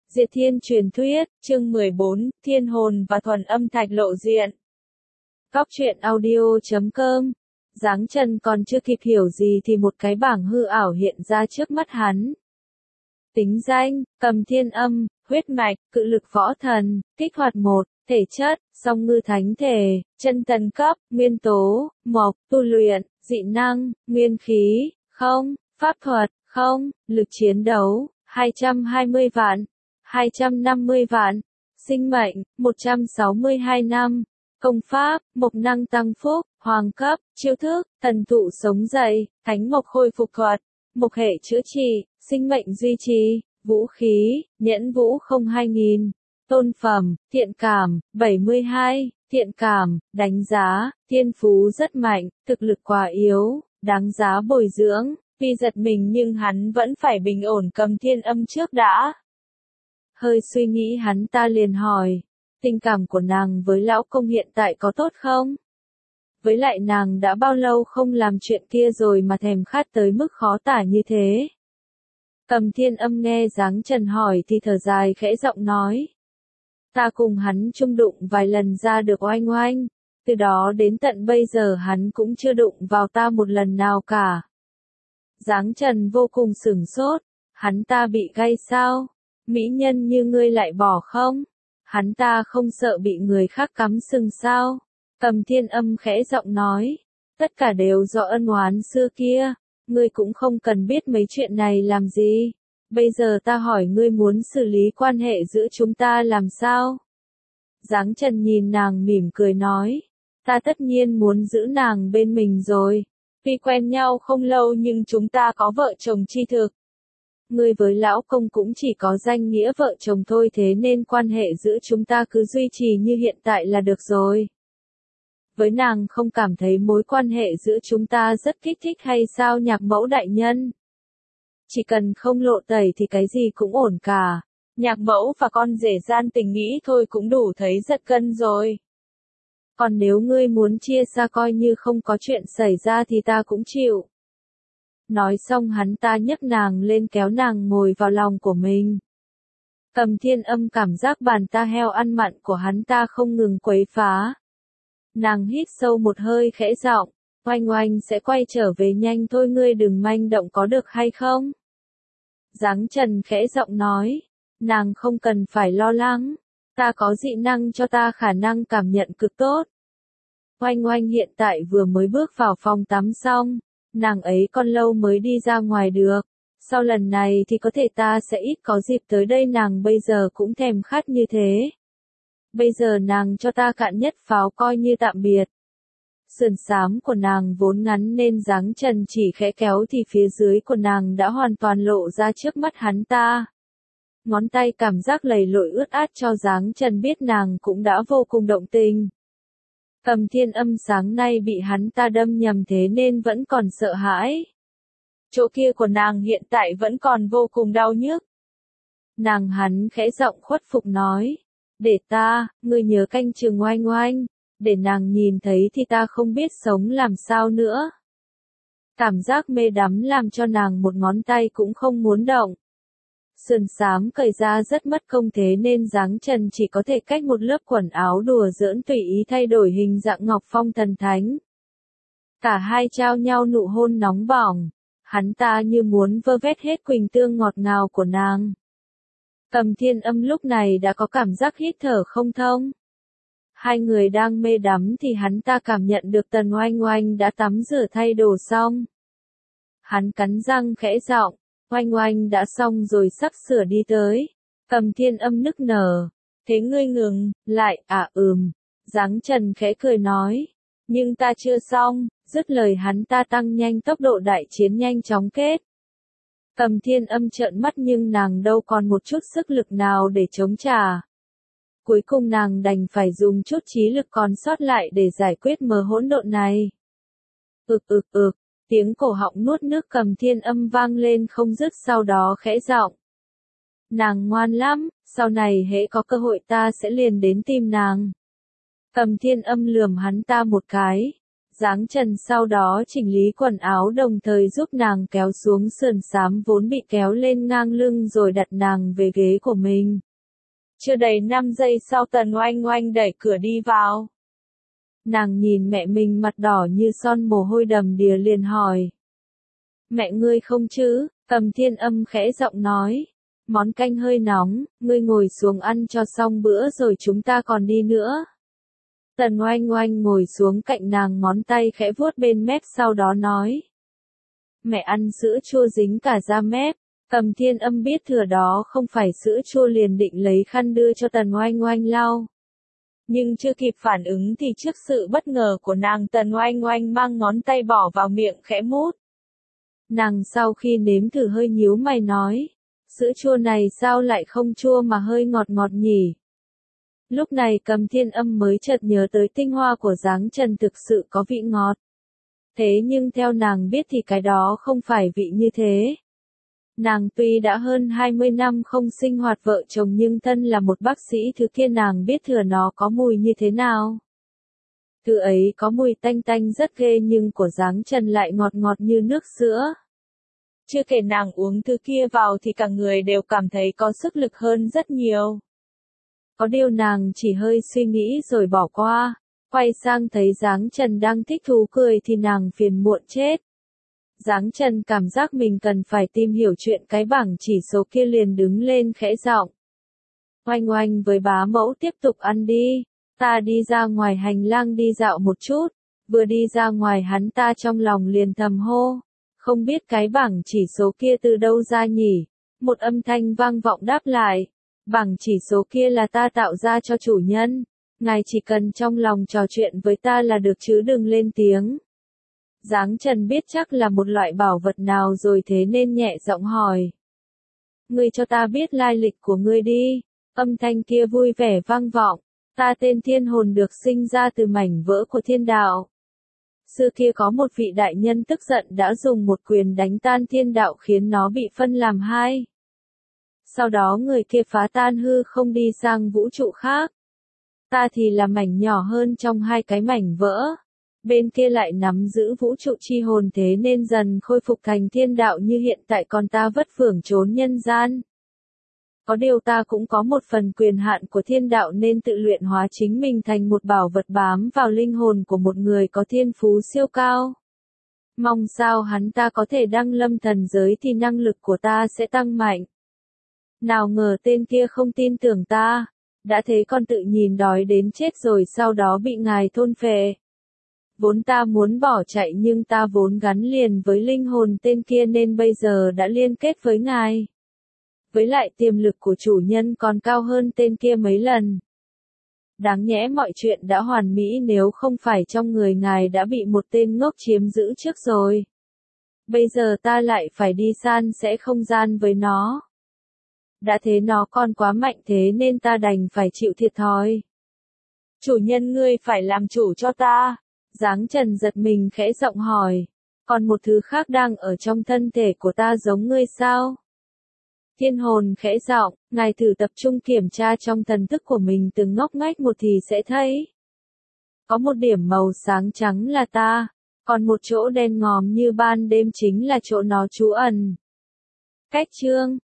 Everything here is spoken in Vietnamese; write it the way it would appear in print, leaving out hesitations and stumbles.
Diệt Thiên truyền thuyết, chương 14, Thiên hồn và thuần âm thạch lộ diện. Góc truyện audio.com. Giáng Trần còn chưa kịp hiểu gì thì một cái bảng hư ảo hiện ra trước mắt hắn. Tính danh, Cầm Thiên Âm, huyết mạch, cự lực võ thần, kích hoạt 1, thể chất, song ngư thánh thể, chân thần cấp, nguyên tố, mộc, tu luyện, dị năng, nguyên khí, không, pháp thuật, không, lực chiến đấu, 220 vạn, 250 vạn, sinh mệnh, 162 năm, công pháp, mộc năng tăng phúc, hoàng cấp, chiêu thức, thần thụ sống dậy, thánh mộc khôi phục thuật, mộc hệ chữa trị, sinh mệnh duy trì, vũ khí, nhẫn vũ không 2000, tôn phẩm, thiện cảm, 72, thiện cảm, đánh giá, thiên phú rất mạnh, thực lực quá yếu, đáng giá bồi dưỡng, vì giật mình nhưng hắn vẫn phải bình ổn Cầm Thiên Âm trước đã. Hơi suy nghĩ hắn ta liền hỏi, tình cảm của nàng với lão công hiện tại có tốt không? Với lại nàng đã bao lâu không làm chuyện kia rồi mà thèm khát tới mức khó tả như thế? Cầm Thiên Âm nghe Giáng Trần hỏi thì thở dài khẽ giọng nói. Ta cùng hắn chung đụng vài lần ra được oanh oanh, từ đó đến tận bây giờ hắn cũng chưa đụng vào ta một lần nào cả. Giáng Trần vô cùng sửng sốt, hắn ta bị gay sao? Mỹ nhân như ngươi lại bỏ không? Hắn ta không sợ bị người khác cắm sừng sao? Cầm Thiên Âm khẽ giọng nói, tất cả đều do ân oán xưa kia, ngươi cũng không cần biết mấy chuyện này làm gì. Bây giờ ta hỏi ngươi muốn xử lý quan hệ giữa chúng ta làm sao? Giáng Trần nhìn nàng mỉm cười nói, ta tất nhiên muốn giữ nàng bên mình rồi. Tuy quen nhau không lâu nhưng chúng ta có vợ chồng chi thực. Ngươi với lão công cũng chỉ có danh nghĩa vợ chồng thôi, thế nên quan hệ giữa chúng ta cứ duy trì như hiện tại là được rồi. Với nàng không cảm thấy mối quan hệ giữa chúng ta rất kích thích hay sao Nhạc Mẫu đại nhân? Chỉ cần không lộ tẩy thì cái gì cũng ổn cả. Nhạc Mẫu và con rể gian tình nghĩ thôi cũng đủ thấy giật gân rồi. Còn nếu ngươi muốn chia xa coi như không có chuyện xảy ra thì ta cũng chịu. Nói xong hắn ta nhấc nàng lên kéo nàng ngồi vào lòng của mình. Cầm Thiên Âm cảm giác bàn ta heo ăn mặn của hắn ta không ngừng quấy phá. Nàng hít sâu một hơi khẽ giọng, oanh oanh sẽ quay trở về nhanh thôi, ngươi đừng manh động có được hay không? Giáng Trần khẽ giọng nói, nàng không cần phải lo lắng, ta có dị năng cho ta khả năng cảm nhận cực tốt. Oanh oanh hiện tại vừa mới bước vào phòng tắm xong, nàng ấy còn lâu mới đi ra ngoài được, sau lần này thì có thể ta sẽ ít có dịp tới đây, nàng bây giờ cũng thèm khát như thế. Bây giờ nàng cho ta cạn nhất pháo coi như tạm biệt. Sườn xám của nàng vốn ngắn nên Giáng Trần chỉ khẽ kéo thì phía dưới của nàng đã hoàn toàn lộ ra trước mắt hắn ta. Ngón tay cảm giác lầy lội ướt át cho Giáng Trần biết nàng cũng đã vô cùng động tình. Cầm Thiên Âm sáng nay bị hắn ta đâm nhầm thế nên vẫn còn sợ hãi. Chỗ kia của nàng hiện tại vẫn còn vô cùng đau nhức. Nàng hắn khẽ giọng khuất phục nói. Để ta, ngươi nhớ canh chừng oanh oanh, để nàng nhìn thấy thì ta không biết sống làm sao nữa. Cảm giác mê đắm làm cho nàng một ngón tay cũng không muốn động. Sườn xám cởi ra rất mất công thế nên Giáng Trần chỉ có thể cách một lớp quần áo đùa giỡn tùy ý thay đổi hình dạng Ngọc Phong thần thánh. Cả hai trao nhau nụ hôn nóng bỏng, hắn ta như muốn vơ vét hết quỳnh tương ngọt ngào của nàng. Cầm Thiên Âm lúc này đã có cảm giác hít thở không thông. Hai người đang mê đắm thì hắn ta cảm nhận được Tần Oanh Oanh đã tắm rửa thay đồ xong. Hắn cắn răng khẽ giọng, Oanh Oanh đã xong rồi sắp sửa đi tới. Cầm Thiên Âm nức nở, thế ngươi ngừng, lại, Giáng Trần khẽ cười nói, nhưng ta chưa xong, dứt lời hắn ta tăng nhanh tốc độ, đại chiến nhanh chóng kết. Cầm Thiên Âm trợn mắt nhưng nàng đâu còn một chút sức lực nào để chống trả. Cuối cùng nàng đành phải dùng chút trí lực còn sót lại để giải quyết mớ hỗn độn này. Tiếng cổ họng nuốt nước Cầm Thiên Âm vang lên không dứt, sau đó khẽ giọng. Nàng ngoan lắm, sau này hễ có cơ hội ta sẽ liền đến tìm nàng. Cầm Thiên Âm lườm hắn ta một cái. Giáng Trần sau đó chỉnh lý quần áo đồng thời giúp nàng kéo xuống sườn xám vốn bị kéo lên ngang lưng rồi đặt nàng về ghế của mình. Chưa đầy 5 giây sau Tần Oanh Oanh đẩy cửa đi vào. Nàng nhìn mẹ mình mặt đỏ như son mồ hôi đầm đìa liền hỏi. Mẹ ngươi không chứ? Cầm Thiên Âm khẽ giọng nói. Món canh hơi nóng, ngươi ngồi xuống ăn cho xong bữa rồi chúng ta còn đi nữa. Tần Oanh Oanh ngồi xuống cạnh nàng, ngón tay khẽ vuốt bên mép sau đó nói. Mẹ ăn sữa chua dính cả da mép. Cầm Thiên Âm biết thừa đó không phải sữa chua liền định lấy khăn đưa cho Tần Oanh Oanh lau. Nhưng chưa kịp phản ứng thì trước sự bất ngờ của nàng, Tần Oanh Oanh mang ngón tay bỏ vào miệng khẽ mút. Nàng sau khi nếm thử hơi nhíu mày nói. Sữa chua này sao lại không chua mà hơi ngọt ngọt nhỉ? Lúc này Cầm Thiên Âm mới chợt nhớ tới tinh hoa của Giáng Trần thực sự có vị ngọt. Thế nhưng theo nàng biết thì cái đó không phải vị như thế. Nàng tuy đã hơn 20 năm không sinh hoạt vợ chồng nhưng thân là một bác sĩ, thứ kia nàng biết thừa nó có mùi như thế nào. Thứ ấy có mùi tanh tanh rất ghê nhưng của Giáng Trần lại ngọt ngọt như nước sữa. Chưa kể nàng uống thứ kia vào thì cả người đều cảm thấy có sức lực hơn rất nhiều. Có điều nàng chỉ hơi suy nghĩ rồi bỏ qua, quay sang thấy Giáng Trần đang thích thú cười thì nàng phiền muộn chết. Giáng Trần cảm giác mình cần phải tìm hiểu chuyện cái bảng chỉ số kia liền đứng lên khẽ giọng. Oanh Oanh với bá mẫu tiếp tục ăn đi, ta đi ra ngoài hành lang đi dạo một chút, vừa đi ra ngoài hắn ta trong lòng liền thầm hô. Không biết cái bảng chỉ số kia từ đâu ra nhỉ? Một âm thanh vang vọng đáp lại. Bảng chỉ số kia là ta tạo ra cho chủ nhân. Ngài chỉ cần trong lòng trò chuyện với ta là được chứ đừng lên tiếng. Giáng Trần biết chắc là một loại bảo vật nào rồi thế nên nhẹ giọng hỏi. Ngươi cho ta biết lai lịch của ngươi đi. Âm thanh kia vui vẻ vang vọng. Ta tên Thiên Hồn được sinh ra từ mảnh vỡ của thiên đạo. Xưa kia có một vị đại nhân tức giận đã dùng một quyền đánh tan thiên đạo khiến nó bị phân làm hai. Sau đó người kia phá tan hư không đi sang vũ trụ khác. Ta thì là mảnh nhỏ hơn trong hai cái mảnh vỡ. Bên kia lại nắm giữ vũ trụ chi hồn thế nên dần khôi phục thành thiên đạo như hiện tại, còn ta vất vưởng trốn nhân gian. Có điều ta cũng có một phần quyền hạn của thiên đạo nên tự luyện hóa chính mình thành một bảo vật bám vào linh hồn của một người có thiên phú siêu cao. Mong sao hắn ta có thể đăng lâm thần giới thì năng lực của ta sẽ tăng mạnh. Nào ngờ tên kia không tin tưởng ta, đã thế còn tự nhìn đói đến chết rồi sau đó bị ngài thôn phệ. Vốn ta muốn bỏ chạy nhưng ta vốn gắn liền với linh hồn tên kia nên bây giờ đã liên kết với ngài. Với lại tiềm lực của chủ nhân còn cao hơn tên kia mấy lần. Đáng nhẽ mọi chuyện đã hoàn mỹ nếu không phải trong người ngài đã bị một tên ngốc chiếm giữ trước rồi. Bây giờ ta lại phải đi san sẻ không gian với nó. Đã thế nó còn quá mạnh thế nên ta đành phải chịu thiệt thòi. Chủ nhân ngươi phải làm chủ cho ta. Giáng Trần giật mình khẽ giọng hỏi. Còn một thứ khác đang ở trong thân thể của ta giống ngươi sao? Thiên Hồn khẽ giọng, ngài thử tập trung kiểm tra trong thần thức của mình từng ngóc ngách một thì sẽ thấy. Có một điểm màu sáng trắng là ta, còn một chỗ đen ngòm như ban đêm chính là chỗ nó trú ẩn. Cách chương